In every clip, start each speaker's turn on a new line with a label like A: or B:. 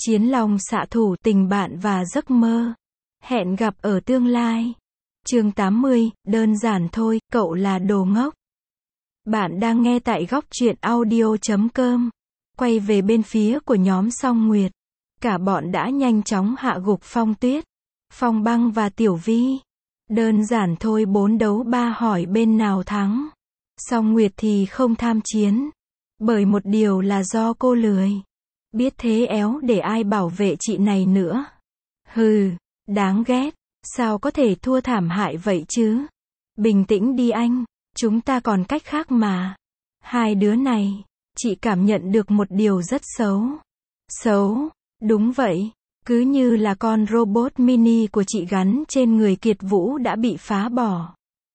A: Chiến long xạ thủ, tình bạn và giấc mơ. Hẹn gặp ở tương lai. Chương 80, đơn giản thôi, cậu là đồ ngốc. Bạn đang nghe tại góc truyện audio.com. Quay về bên phía của nhóm Song Nguyệt. Cả bọn đã nhanh chóng hạ gục Phong Tuyết, Phong Băng và Tiểu Vi. Đơn giản thôi 4 đấu 3 hỏi bên nào thắng. Song Nguyệt thì không tham chiến. Bởi một điều là do cô lười. Biết thế éo để ai bảo vệ chị này nữa. Hừ, đáng ghét. Sao có thể thua thảm hại vậy chứ? Bình tĩnh đi anh. Chúng ta còn cách khác mà. Hai đứa này. Chị cảm nhận được một điều rất xấu. Xấu? Đúng vậy. Cứ như là con robot mini của chị gắn trên người Kiệt Vũ đã bị phá bỏ.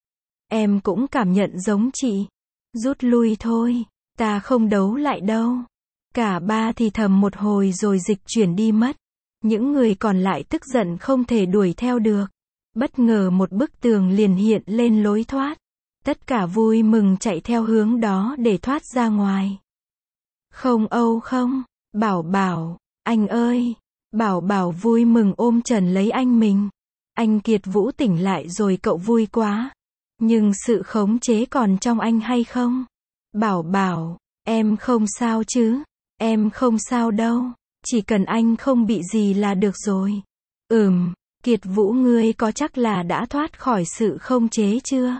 A: Em cũng cảm nhận giống chị. Rút lui thôi. Ta không đấu lại đâu. Cả ba thì thầm một hồi rồi dịch chuyển đi mất. Những người còn lại tức giận không thể đuổi theo được. Bất ngờ một bức tường liền hiện lên lối thoát. Tất cả vui mừng chạy theo hướng đó để thoát ra ngoài. Không Âu không, Bảo Bảo, anh ơi. Bảo Bảo vui mừng ôm Trần lấy anh mình. Anh Kiệt Vũ tỉnh lại rồi cậu vui quá. Nhưng sự khống chế còn trong anh hay không? Bảo Bảo, em không sao chứ? Em không sao đâu. Chỉ cần anh không bị gì là được rồi. Kiệt Vũ ngươi có chắc là đã thoát khỏi sự khống chế chưa?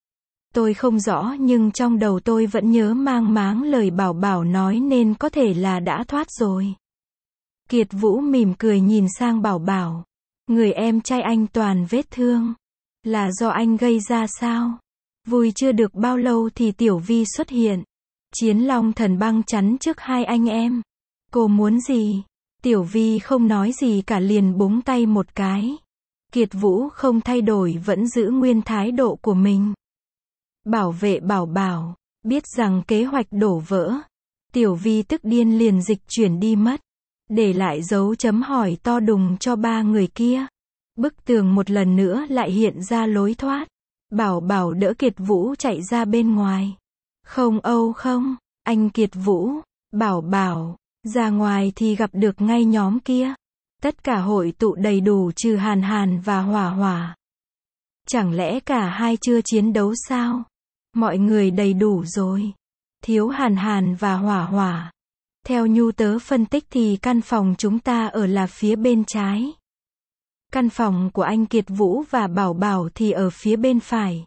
A: Tôi không rõ nhưng trong đầu tôi vẫn nhớ mang máng lời Bảo Bảo nói nên có thể là đã thoát rồi. Kiệt Vũ mỉm cười nhìn sang Bảo Bảo. Người em trai anh toàn vết thương. Là do anh gây ra sao? Vui chưa được bao lâu thì Tiểu Vi xuất hiện. Chiến Long Thần Băng chắn trước hai anh em. Cô muốn gì? Tiểu Vi không nói gì cả liền búng tay một cái. Kiệt Vũ không thay đổi vẫn giữ nguyên thái độ của mình. Bảo vệ Bảo Bảo. Biết rằng kế hoạch đổ vỡ. Tiểu Vi tức điên liền dịch chuyển đi mất. Để lại dấu chấm hỏi to đùng cho ba người kia. Bức tường một lần nữa lại hiện ra lối thoát. Bảo Bảo đỡ Kiệt Vũ chạy ra bên ngoài. Không Âu không, anh Kiệt Vũ. Bảo Bảo, ra ngoài thì gặp được ngay nhóm kia. Tất cả hội tụ đầy đủ trừ Hàn Hàn và Hỏa Hỏa. Chẳng lẽ cả hai chưa chiến đấu sao? Mọi người đầy đủ rồi. Thiếu Hàn Hàn và Hỏa Hỏa. Theo Nhu tớ phân tích thì căn phòng chúng ta ở là phía bên trái. Căn phòng của anh Kiệt Vũ và Bảo Bảo thì ở phía bên phải.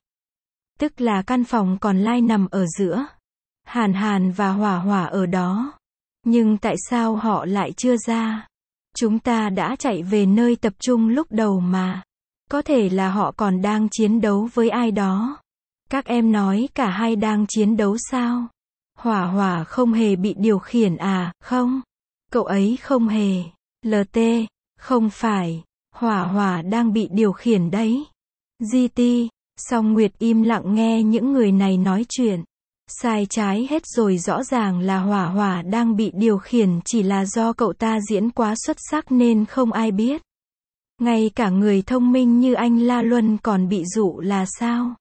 A: Tức là căn phòng còn lại nằm ở giữa. Hàn Hàn và Hỏa Hỏa ở đó. Nhưng tại sao họ lại chưa ra? Chúng ta đã chạy về nơi tập trung lúc đầu mà. Có thể là họ còn đang chiến đấu với ai đó. Các em nói cả hai đang chiến đấu sao? Hỏa Hỏa không hề bị điều khiển à, không? Cậu ấy không hề. LT, không phải. Hỏa Hỏa đang bị điều khiển đấy. GT, Song Nguyệt im lặng nghe những người này nói chuyện. Sai trái hết rồi, rõ ràng là Hỏa Hỏa đang bị điều khiển, chỉ là do cậu ta diễn quá xuất sắc nên không ai biết. Ngay cả người thông minh như anh La Luân còn bị dụ là sao?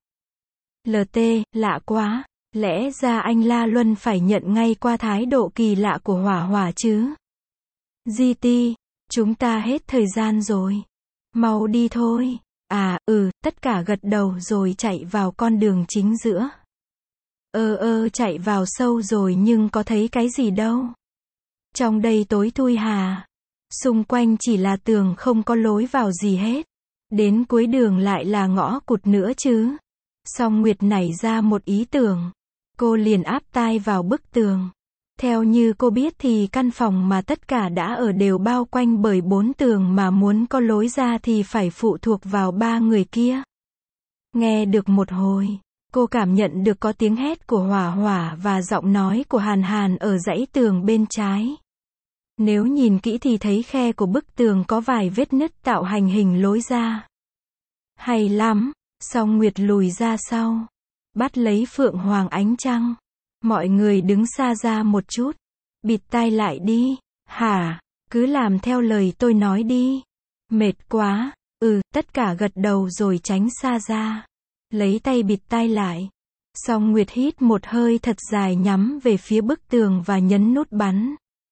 A: LT, lạ quá. Lẽ ra anh La Luân phải nhận ngay qua thái độ kỳ lạ của Hỏa Hỏa chứ. GT, chúng ta hết thời gian rồi. Mau đi thôi. Tất cả gật đầu rồi chạy vào con đường chính giữa. Chạy vào sâu rồi nhưng có thấy cái gì đâu. Trong đây tối thui hà. Xung quanh chỉ là tường không có lối vào gì hết. Đến cuối đường lại là ngõ cụt nữa chứ. Song Nguyệt nảy ra một ý tưởng. Cô liền áp tai vào bức tường. Theo như cô biết thì căn phòng mà tất cả đã ở đều bao quanh bởi 4 tường, mà muốn có lối ra thì phải phụ thuộc vào 3 người kia. Nghe được một hồi, cô cảm nhận được có tiếng hét của Hỏa Hỏa và giọng nói của Hàn Hàn ở dãy tường bên trái. Nếu nhìn kỹ thì thấy khe của bức tường có vài vết nứt tạo thành hình lối ra. Hay lắm, Song Nguyệt lùi ra sau. Bắt lấy Phượng Hoàng Ánh Trăng. Mọi người đứng xa ra một chút. Bịt tai lại đi. Hả? Cứ làm theo lời tôi nói đi. Mệt quá. Tất cả gật đầu rồi tránh xa ra. Lấy tay bịt tai lại. Song Nguyệt hít một hơi thật dài nhắm về phía bức tường và nhấn nút bắn.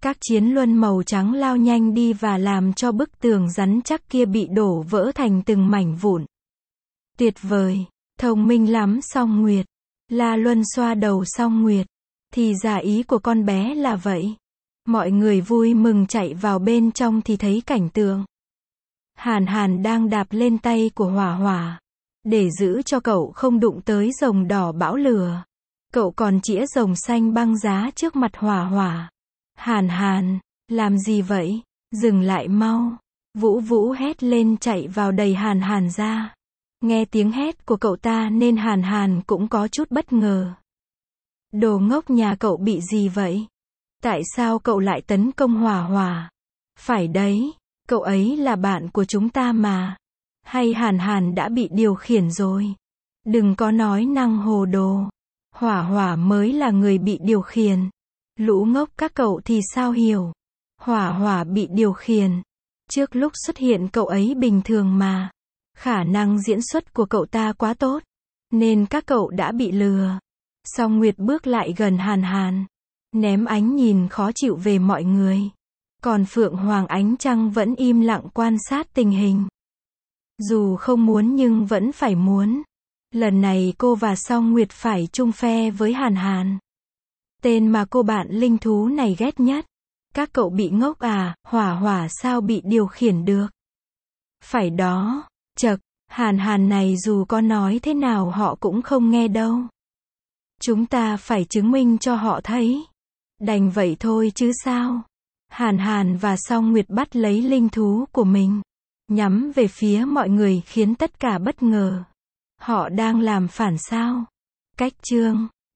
A: Các chiến luân màu trắng lao nhanh đi và làm cho bức tường rắn chắc kia bị đổ vỡ thành từng mảnh vụn. Tuyệt vời, thông minh lắm Song Nguyệt. La Luân xoa đầu Song Nguyệt. Thì ra ý của con bé là vậy. Mọi người vui mừng chạy vào bên trong thì thấy cảnh tượng. Hàn Hàn đang đạp lên tay của Hỏa Hỏa. Để giữ cho cậu không đụng tới rồng đỏ bão lửa. Cậu còn chĩa rồng xanh băng giá trước mặt Hỏa Hỏa. Hàn Hàn, làm gì vậy? Dừng lại mau. Vũ Vũ hét lên chạy vào đẩy Hàn Hàn ra. Nghe tiếng hét của cậu ta nên Hàn Hàn cũng có chút bất ngờ. Đồ ngốc nhà cậu bị gì vậy? Tại sao cậu lại tấn công Hỏa Hỏa? Phải đấy, cậu ấy là bạn của chúng ta mà. Hay Hàn Hàn đã bị điều khiển rồi? Đừng có nói năng hồ đồ. Hỏa Hỏa mới là người bị điều khiển. Lũ ngốc các cậu thì sao hiểu? Hỏa Hỏa bị điều khiển. Trước lúc xuất hiện cậu ấy bình thường mà. Khả năng diễn xuất của cậu ta quá tốt. Nên các cậu đã bị lừa. Song Nguyệt bước lại gần Hàn Hàn. Ném ánh nhìn khó chịu về mọi người. Còn Phượng Hoàng Ánh Trăng vẫn im lặng quan sát tình hình. Dù không muốn nhưng vẫn phải muốn. Lần này cô và Song Nguyệt phải chung phe với Hàn Hàn. Tên mà cô bạn linh thú này ghét nhất. Các cậu bị ngốc à, Hỏa Hỏa sao bị điều khiển được? Phải đó, chậc, Hàn Hàn này dù có nói thế nào họ cũng không nghe đâu. Chúng ta phải chứng minh cho họ thấy. Đành vậy thôi chứ sao? Hàn Hàn và Song Nguyệt bắt lấy linh thú của mình. Nhắm về phía mọi người khiến tất cả bất ngờ. Họ đang làm phản sao? Cách chương